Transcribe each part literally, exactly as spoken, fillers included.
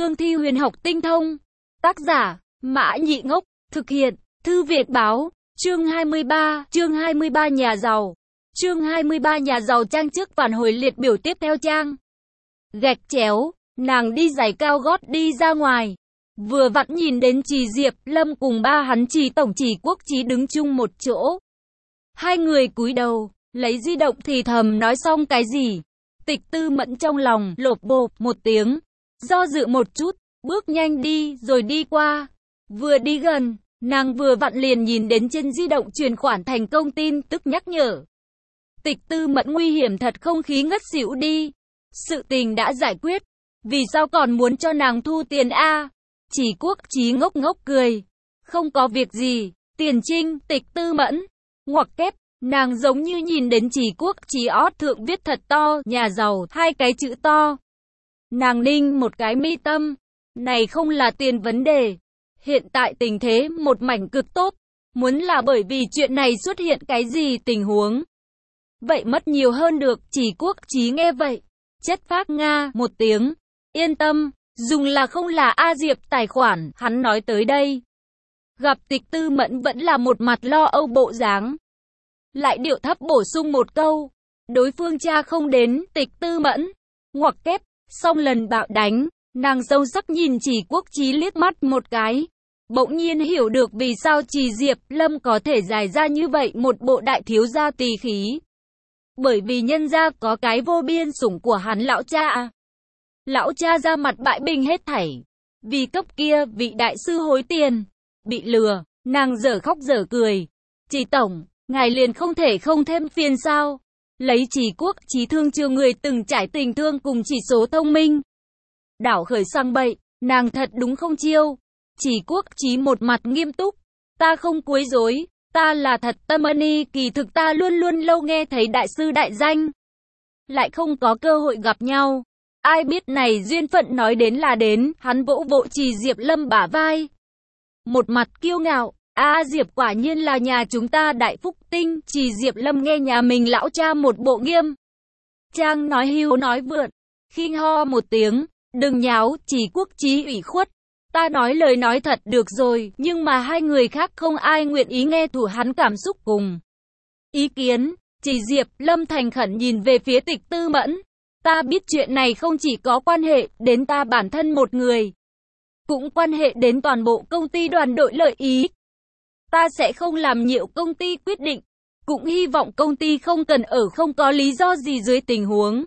cương thi huyền học tinh thông. Tác giả, Mã Nhị Ngốc, thực hiện, Thư Việt Báo, chương hai mươi ba, chương hai mươi ba nhà giàu. Chương hai mươi ba nhà giàu trang trước phản hồi liệt biểu tiếp theo trang. Gạch chéo, nàng đi giày cao gót đi ra ngoài. Vừa vặn nhìn đến Trì Diệp Lâm cùng ba hắn Trì tổng Trì Quốc Chí đứng chung một chỗ. Hai người cúi đầu, lấy di động thì thầm nói xong cái gì. Tịch Tư Mẫn trong lòng lộp bộp một tiếng, do dự một chút, bước nhanh đi rồi đi qua. Vừa đi gần, nàng vừa vặn liền nhìn đến trên di động chuyển khoản thành công tin tức nhắc nhở. Tịch Tư Mẫn nguy hiểm thật, không khí ngất xỉu đi. Sự tình đã giải quyết, vì sao còn muốn cho nàng thu tiền a? Chỉ Quốc Chí ngốc ngốc cười. Không có việc gì, tiền trinh. Tịch Tư Mẫn ngoặc kép, nàng giống như nhìn đến Chỉ Quốc Chí ót thượng viết thật to, nhà giàu, hai cái chữ to. Nàng ninh một cái mi tâm. Này không là tiền vấn đề. Hiện tại tình thế một mảnh cực tốt. Muốn là bởi vì chuyện này xuất hiện cái gì tình huống, vậy mất nhiều hơn được. Chỉ Quốc Chí nghe vậy, chất phác nga một tiếng. Yên tâm, dùng là không là A Diệp tài khoản, hắn nói tới đây. Gặp Tịch Tư Mẫn vẫn là một mặt lo âu bộ dáng, lại điệu thấp bổ sung một câu. Đối phương cha không đến. Tịch Tư Mẫn ngoặc kép, xong lần bạo đánh, nàng sâu sắc nhìn Chỉ Quốc Chí liếc mắt một cái. Bỗng nhiên hiểu được vì sao Trì Diệp Lâm có thể giải ra như vậy một bộ đại thiếu gia tỳ khí. Bởi vì nhân gia có cái vô biên sủng của hắn lão cha. Lão cha ra mặt bãi bình hết thảy, vì cấp kia vị đại sư hối tiền. Bị lừa, nàng dở khóc dở cười. Chỉ tổng, ngài liền không thể không thêm phiền sao? Lấy Chỉ Quốc Chí thương trường người từng trải tình thương cùng chỉ số thông minh. Đảo khởi sang bậy, nàng thật đúng không chiêu. Chỉ Quốc Chí một mặt nghiêm túc. Ta không quấy rối, ta là thật tâm ân, kỳ thực ta luôn luôn lâu nghe thấy đại sư đại danh, lại không có cơ hội gặp nhau. Ai biết này duyên phận nói đến là đến. Hắn vỗ vỗ Trì Diệp Lâm bả vai, một mặt kiêu ngạo. A Diệp quả nhiên là nhà chúng ta đại phúc tinh. Trì Diệp Lâm nghe nhà mình lão cha một bộ nghiêm trang nói hưu nói vượn, khinh ho một tiếng. Đừng nháo. Chỉ Quốc Chí ủy khuất. Ta nói lời nói thật được rồi, nhưng mà hai người khác không ai nguyện ý nghe thủ hắn cảm xúc cùng ý kiến. Trì Diệp Lâm thành khẩn nhìn về phía Tịch Tư Mẫn. Ta biết chuyện này không chỉ có quan hệ đến ta bản thân một người, cũng quan hệ đến toàn bộ công ty đoàn đội lợi ý. Ta sẽ không làm nhiễu công ty quyết định, cũng hy vọng công ty không cần ở không có lý do gì dưới tình huống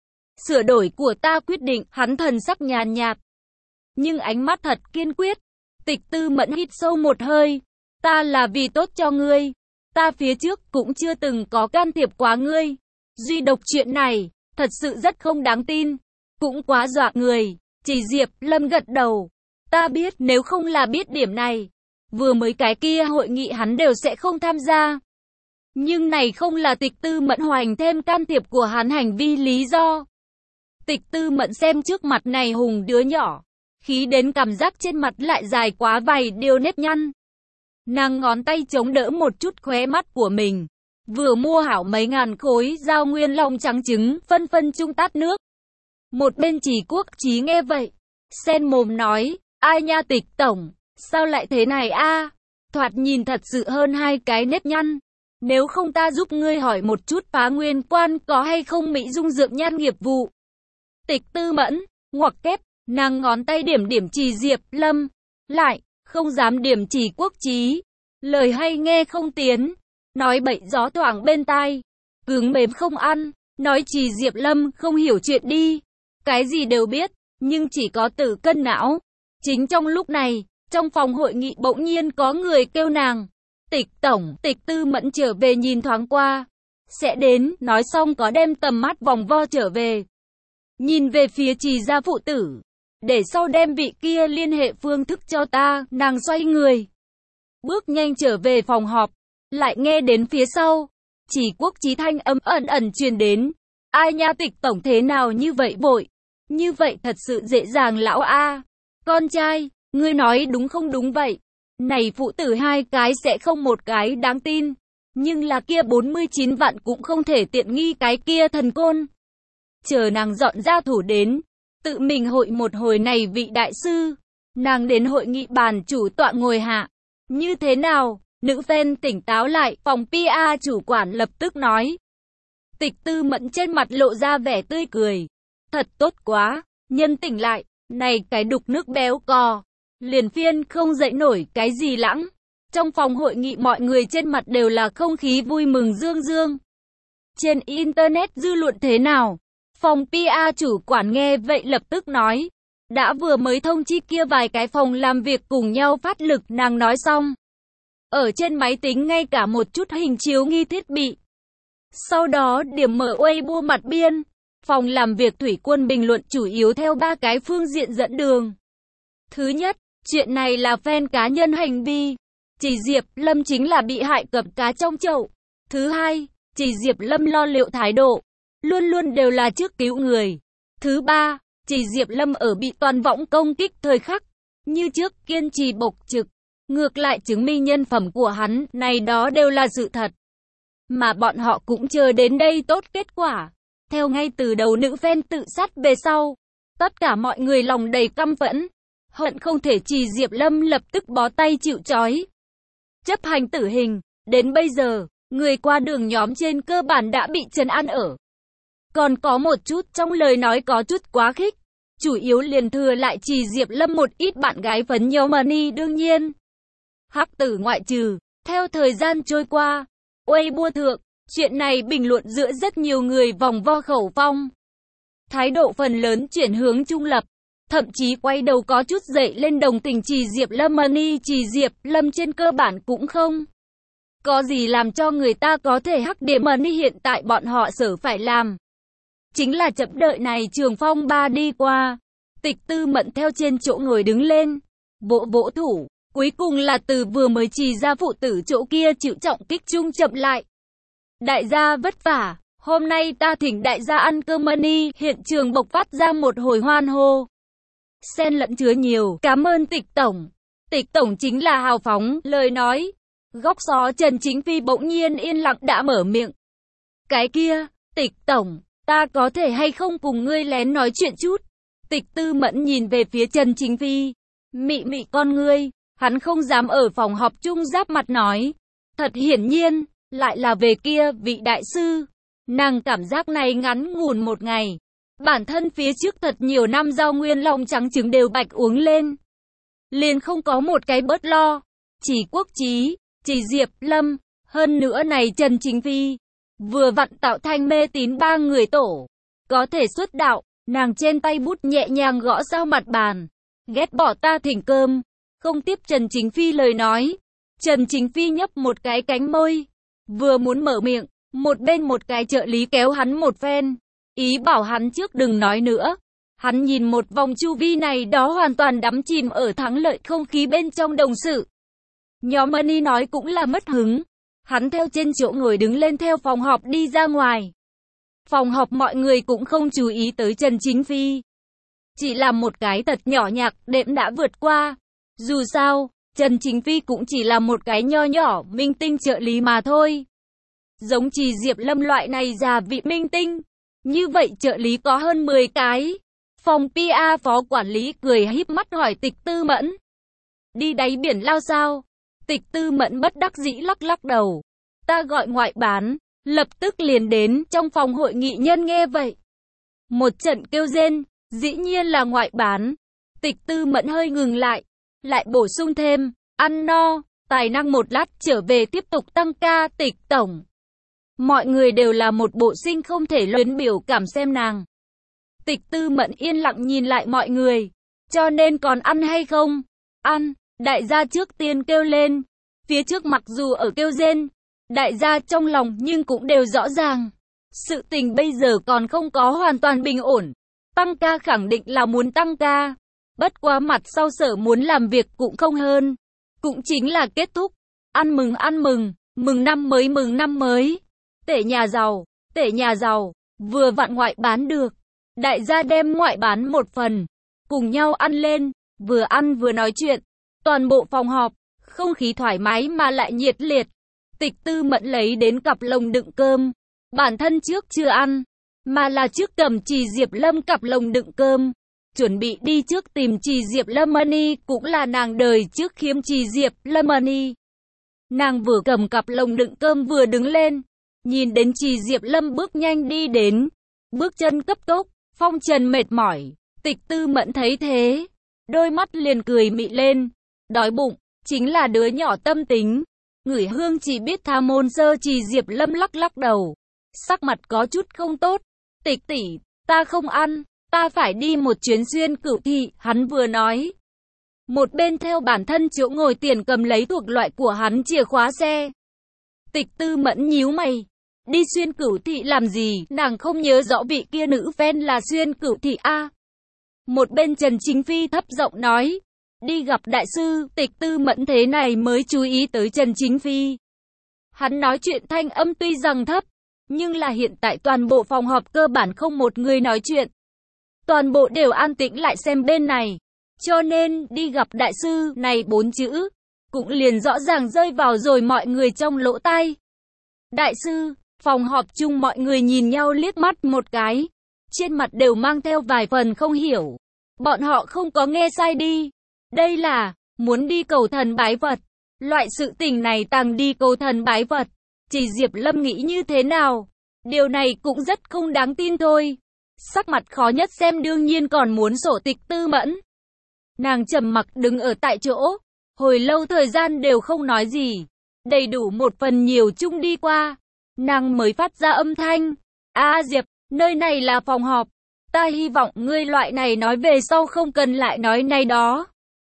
sửa đổi của ta quyết định. Hắn thần sắc nhàn nhạt, nhưng ánh mắt thật kiên quyết. Tịch Tư Mẫn hít sâu một hơi. Ta là vì tốt cho ngươi. Ta phía trước cũng chưa từng có can thiệp quá ngươi. Duy độc chuyện này, thật sự rất không đáng tin. Cũng quá dọa người. Trì Diệp Lâm gật đầu. Ta biết, nếu không là biết điểm này, vừa mới cái kia hội nghị hắn đều sẽ không tham gia. Nhưng này không là Tịch Tư Mẫn hoành thêm can thiệp của hắn hành vi lý do. Tịch Tư Mẫn xem trước mặt này hùng đứa nhỏ, khí đến cảm giác trên mặt lại dài quá vài điều nếp nhăn. Nàng ngón tay chống đỡ một chút khóe mắt của mình. Vừa mua hảo mấy ngàn khối giao nguyên long trắng trứng, phân phân chung tát nước. Một bên Chỉ Quốc Chí nghe vậy, sen mồm nói, ai nha Tịch tổng, sao lại thế này a? Thoạt nhìn thật sự hơn hai cái nếp nhăn. Nếu không ta giúp ngươi hỏi một chút Phá Nguyên Quan có hay không Mỹ Dung dược nhan nghiệp vụ. Tịch Tư Mẫn ngoặc kép, nàng ngón tay điểm điểm Trì Diệp Lâm, lại không dám điểm Chỉ Quốc Chí. Lời hay nghe không tiến, nói bậy gió thoảng bên tai, cứng mềm không ăn. Nói Trì Diệp Lâm không hiểu chuyện đi, cái gì đều biết, nhưng chỉ có tử cân não. Chính trong lúc này, trong phòng hội nghị bỗng nhiên có người kêu nàng. Tịch tổng. Tịch Tư Mẫn trở về nhìn thoáng qua, sẽ đến. Nói xong có đem tầm mắt vòng vo trở về, nhìn về phía Trì gia phụ tử, để sau đem vị kia liên hệ phương thức cho ta. Nàng xoay người, bước nhanh trở về phòng họp, lại nghe đến phía sau Chỉ Quốc Chí thanh âm ẩn ẩn truyền đến. Ai nha Tịch tổng, thế nào như vậy vội? Như vậy thật sự dễ dàng lão a? Con trai, ngươi nói đúng không? Đúng vậy. Này phụ tử hai cái sẽ không một cái đáng tin, nhưng là kia bốn mươi chín vạn cũng không thể tiện nghi cái kia thần côn. Chờ nàng dọn ra thủ đến, tự mình hội một hồi này vị đại sư. Nàng đến hội nghị bàn chủ tọa ngồi hạ. Như thế nào? Nữ fan tỉnh táo lại, phòng pê e chủ quản lập tức nói. Tịch Tư Mẫn trên mặt lộ ra vẻ tươi cười. Thật tốt quá, nhân tỉnh lại, này cái đục nước béo cò. Liền phiên không dậy nổi cái gì lãng. Trong phòng hội nghị mọi người trên mặt đều là không khí vui mừng dương dương. Trên Internet dư luận thế nào? Phòng pê e chủ quản nghe vậy lập tức nói. Đã vừa mới thông chi kia vài cái phòng làm việc cùng nhau phát lực nàng nói xong. Ở trên máy tính ngay cả một chút hình chiếu nghi thiết bị. Sau đó điểm mở Weibo mặt biên. Phòng làm việc Thủy Quân bình luận chủ yếu theo ba cái phương diện dẫn đường. Thứ nhất, chuyện này là fan cá nhân hành vi. Chỉ Diệp Lâm chính là bị hại cặp cá trong chậu. Thứ hai, chỉ Diệp Lâm lo liệu thái độ. Luôn luôn đều là trước cứu người. Thứ ba, chỉ Diệp Lâm ở bị toàn võng công kích thời khắc. Như trước kiên trì bộc trực. Ngược lại chứng minh nhân phẩm của hắn, này đó đều là sự thật. Mà bọn họ cũng chờ đến đây tốt kết quả. Theo ngay từ đầu nữ fan tự sát về sau. Tất cả mọi người lòng đầy căm phẫn. Hận không thể chỉ Diệp Lâm lập tức bó tay chịu trói. Chấp hành tử hình. Đến bây giờ, người qua đường nhóm trên cơ bản đã bị trấn an ở. Còn có một chút trong lời nói có chút quá khích. Chủ yếu liền thừa lại chỉ Diệp Lâm một ít bạn gái phấn nhau money đương nhiên. Hắc tử ngoại trừ. Theo thời gian trôi qua, Weibo thượng, chuyện này bình luận giữa rất nhiều người vòng vo khẩu phong. Thái độ phần lớn chuyển hướng trung lập. Thậm chí quay đầu có chút dậy lên đồng tình chỉ Diệp Lâm money chỉ Diệp Lâm trên cơ bản cũng không. Có gì làm cho người ta có thể hắc điểm money hiện tại bọn họ sở phải làm. Chính là chậm đợi này trường phong ba đi qua. Tịch Tư Mẫn theo trên chỗ ngồi đứng lên. Vỗ vỗ thủ. Cuối cùng là từ vừa mới chỉ ra phụ tử chỗ kia chịu trọng kích chung chậm lại. Đại gia vất vả. Hôm nay ta thỉnh đại gia ăn cơm money. Hiện trường bộc phát ra một hồi hoan hô. Xen lẫn chứa nhiều. Cảm ơn Tịch Tổng. Tịch Tổng chính là hào phóng. Lời nói. Góc xó Trần Chính Phi bỗng nhiên yên lặng đã mở miệng. Cái kia, Tịch Tổng. Ta có thể hay không cùng ngươi lén nói chuyện chút? Tịch Tư Mẫn nhìn về phía Trần Chính Phi. Mị mị con ngươi. Hắn không dám ở phòng họp chung giáp mặt nói. Thật hiển nhiên, lại là về kia vị đại sư. Nàng cảm giác này ngắn ngủn một ngày. Bản thân phía trước thật nhiều năm rau nguyên lòng trắng trứng đều bạch uống lên. Liền không có một cái bớt lo. Chỉ Quốc Chí, chỉ Diệp Lâm, hơn nữa này Trần Chính Phi. Vừa vặn tạo thành mê tín ba người tổ. Có thể xuất đạo, nàng trên tay bút nhẹ nhàng gõ sau mặt bàn. Ghét bỏ ta thỉnh cơm. Không tiếp Trần Chính Phi lời nói. Trần Chính Phi nhấp một cái cánh môi. Vừa muốn mở miệng, một bên một cái trợ lý kéo hắn một phen. Ý bảo hắn trước đừng nói nữa. Hắn nhìn một vòng chu vi này đó hoàn toàn đắm chìm ở thắng lợi không khí bên trong đồng sự. Nhóm Money nói cũng là mất hứng. Hắn theo trên chỗ ngồi đứng lên theo phòng họp đi ra ngoài. Phòng họp mọi người cũng không chú ý tới Trần Chính Phi. Chỉ là một cái thật nhỏ nhạc đệm đã vượt qua. Dù sao, Trần Chính Phi cũng chỉ là một cái nho nhỏ minh tinh trợ lý mà thôi. Giống chỉ Diệp Lâm loại này già vị minh tinh. Như vậy trợ lý có hơn mười cái. Phòng pê e phó quản lý cười híp mắt hỏi Tịch Tư Mẫn. Đi đáy biển lao sao? Tịch Tư Mẫn bất đắc dĩ lắc lắc đầu. Ta gọi ngoại bán. Lập tức liền đến trong phòng hội nghị nhân nghe vậy. Một trận kêu rên. Dĩ nhiên là ngoại bán. Tịch Tư Mẫn hơi ngừng lại. Lại bổ sung thêm. Ăn no. Tài năng một lát trở về tiếp tục tăng ca. Tịch Tổng. Mọi người đều là một bộ sinh không thể luyến biểu cảm xem nàng. Tịch Tư Mẫn yên lặng nhìn lại mọi người. Cho nên còn ăn hay không? Ăn. Đại gia trước tiên kêu lên. Phía trước mặc dù ở kêu rên. Đại gia trong lòng nhưng cũng đều rõ ràng. Sự tình bây giờ còn không có hoàn toàn bình ổn. Tăng ca khẳng định là muốn tăng ca. Bất quá mặt sau sở muốn làm việc cũng không hơn. Cũng chính là kết thúc. Ăn mừng ăn mừng. Mừng năm mới mừng năm mới. Tể nhà giàu. Tể nhà giàu. Vừa vặn ngoại bán được. Đại gia đem ngoại bán một phần. Cùng nhau ăn lên. Vừa ăn vừa nói chuyện. Toàn bộ phòng họp. Không khí thoải mái mà lại nhiệt liệt. Tịch Tư Mẫn lấy đến cặp lồng đựng cơm. Bản thân trước chưa ăn. Mà là trước cầm chỉ Diệp Lâm cặp lồng đựng cơm. chuẩn bị đi trước tìm Trì Diệp Lâm Ani, cũng là nàng đời trước khiếm Trì Diệp Lâm Ani. Nàng vừa cầm cặp lồng đựng cơm vừa đứng lên, nhìn đến Trì Diệp Lâm bước nhanh đi đến, bước chân cấp tốc, phong trần mệt mỏi. Tịch Tư Mẫn thấy thế, đôi mắt liền cười mị lên, đói bụng, chính là đứa nhỏ tâm tính. Ngửi hương chỉ biết tha môn sơ. Trì Diệp Lâm lắc lắc đầu, sắc mặt có chút không tốt. Tịch tỷ, ta không ăn, ta phải đi một chuyến Xuyên Cửu Thị. Hắn vừa nói, một bên theo bản thân chỗ ngồi tiền cầm lấy thuộc loại của hắn chìa khóa xe. Tịch Tư Mẫn nhíu mày, đi Xuyên Cửu Thị làm gì? Nàng không nhớ rõ vị kia nữ fan là Xuyên Cửu Thị a. Một bên Trần Chính Phi thấp giọng nói, đi gặp đại sư. Tịch Tư Mẫn thế này mới chú ý tới Trần Chính Phi. Hắn nói chuyện thanh âm tuy rằng thấp, nhưng là hiện tại toàn bộ phòng họp cơ bản không một người nói chuyện. Toàn bộ đều an tĩnh lại xem bên này. Cho nên, đi gặp đại sư này bốn chữ, cũng liền rõ ràng rơi vào rồi mọi người trong lỗ tai. Đại sư, phòng họp chung mọi người nhìn nhau liếc mắt một cái. Trên mặt đều mang theo vài phần không hiểu. Bọn họ không có nghe sai đi. Đây là, muốn đi cầu thần bái Phật. Loại sự tình này tàng đi cầu thần bái Phật. Chỉ Diệp Lâm nghĩ như thế nào? Điều này cũng rất không đáng tin thôi. Sắc mặt khó nhất xem đương nhiên còn muốn sổ Tịch Tư Mẫn. Nàng trầm mặc đứng ở tại chỗ. Hồi lâu thời gian đều không nói gì. Đầy đủ một phần nhiều chung đi qua. Nàng mới phát ra âm thanh. A Diệp, nơi này là phòng họp. Ta hy vọng ngươi loại này nói về sau không cần lại nói này đó.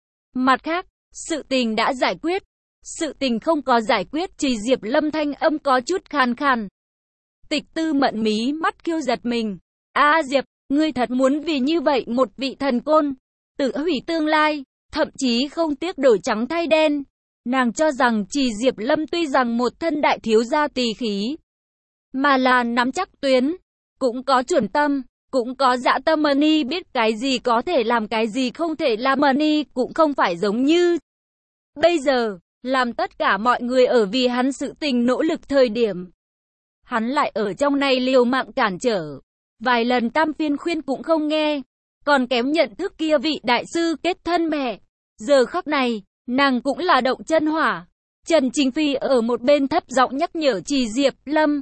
Mặt khác, sự tình đã giải quyết. Sự tình không có giải quyết. Chỉ Diệp Lâm thanh âm có chút khàn khàn. Tịch Tư Mẫn mí mắt kêu giật mình. A Diệp, ngươi thật muốn vì như vậy một vị thần côn tự hủy tương lai, thậm chí không tiếc đổi trắng thay đen. Nàng cho rằng Trì Diệp Lâm tuy rằng một thân đại thiếu gia tỳ khí, mà là nắm chắc tuyến, cũng có chuẩn tâm, cũng có dã tâm. Money biết cái gì có thể làm, cái gì không thể làm. Money cũng không phải giống như bây giờ, làm tất cả mọi người ở vì hắn sự tình nỗ lực thời điểm. Hắn lại ở trong này liều mạng cản trở. Vài lần tam phiên khuyên cũng không nghe. Còn kém nhận thức kia vị đại sư kết thân mẹ. Giờ khắc này, nàng cũng là động chân hỏa. Trần Chính Phi ở một bên thấp giọng nhắc nhở Trì Diệp Lâm.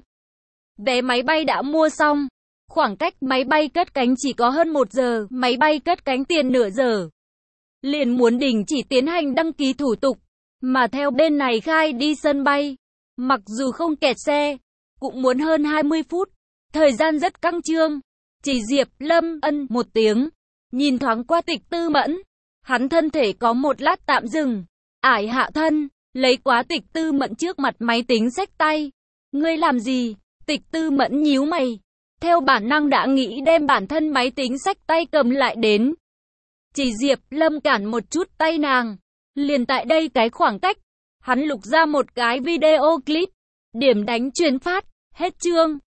Vé máy bay đã mua xong. Khoảng cách máy bay cất cánh chỉ có hơn một giờ. Máy bay cất cánh tiền nửa giờ. Liền muốn đình chỉ tiến hành đăng ký thủ tục. Mà theo bên này khai đi sân bay. Mặc dù không kẹt xe, cũng muốn hơn hai mươi phút. Thời gian rất căng trương. Chỉ Diệp Lâm ân một tiếng, nhìn thoáng qua Tịch Tư Mẫn. Hắn thân thể có một lát tạm dừng, ải hạ thân, lấy quá Tịch Tư Mẫn trước mặt máy tính xách tay. Ngươi làm gì? Tịch Tư Mẫn nhíu mày, theo bản năng đã nghĩ đem bản thân máy tính xách tay cầm lại đến. Chỉ Diệp Lâm cản một chút tay nàng. Liền tại đây cái khoảng cách, hắn lục ra một cái video clip, điểm đánh truyền phát, hết chương.